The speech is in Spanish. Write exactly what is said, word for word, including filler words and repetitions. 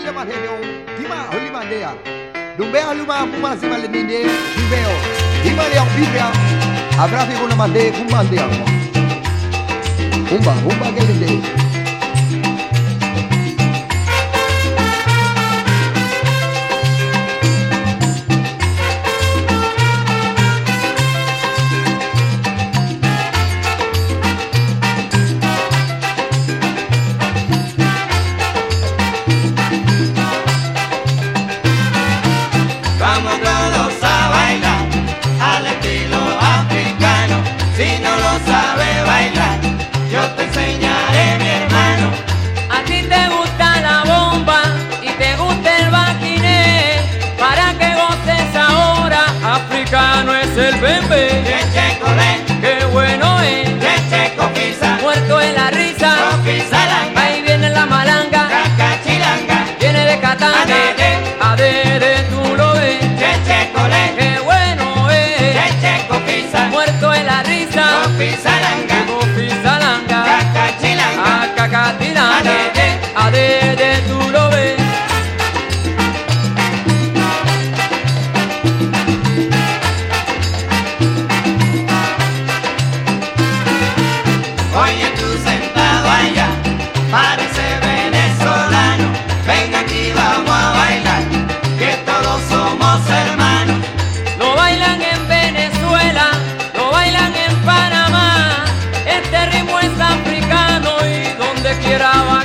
le manhelo, dima holi mandea. Dumbe haluma kuma sima le ninde, dibeo. Dima le bibia. Abrafi kuna mande kumandea. Humba, humba gelinde. Vamos todos a bailar al estilo africano. Si no lo sabes bailar, yo te enseñaré, mi hermano. A ti te gusta la bomba y te gusta el baquiné. Para que goces ahora, africano es el bembe. Cheche colé, Qué bueno es, cheche copisa, muerto en la risa. copizalanga, Ahí viene la malanga, cacachilanga, viene de Catanga. Adede. Adede, tú lo ves. cheche colé, Qué bueno es, cheche copisa, muerto en la risa. copizalanga, Copizalanga, cacachilanga, Acacatilanga. Adede. Adede, tú lo ves. Oye tú sentado allá, parece venezolano. Ven aquí, vamos a bailar, que todos somos hermanos. Lo bailan en Venezuela, lo bailan en Panamá. Este ritmo es africano y donde quiera va.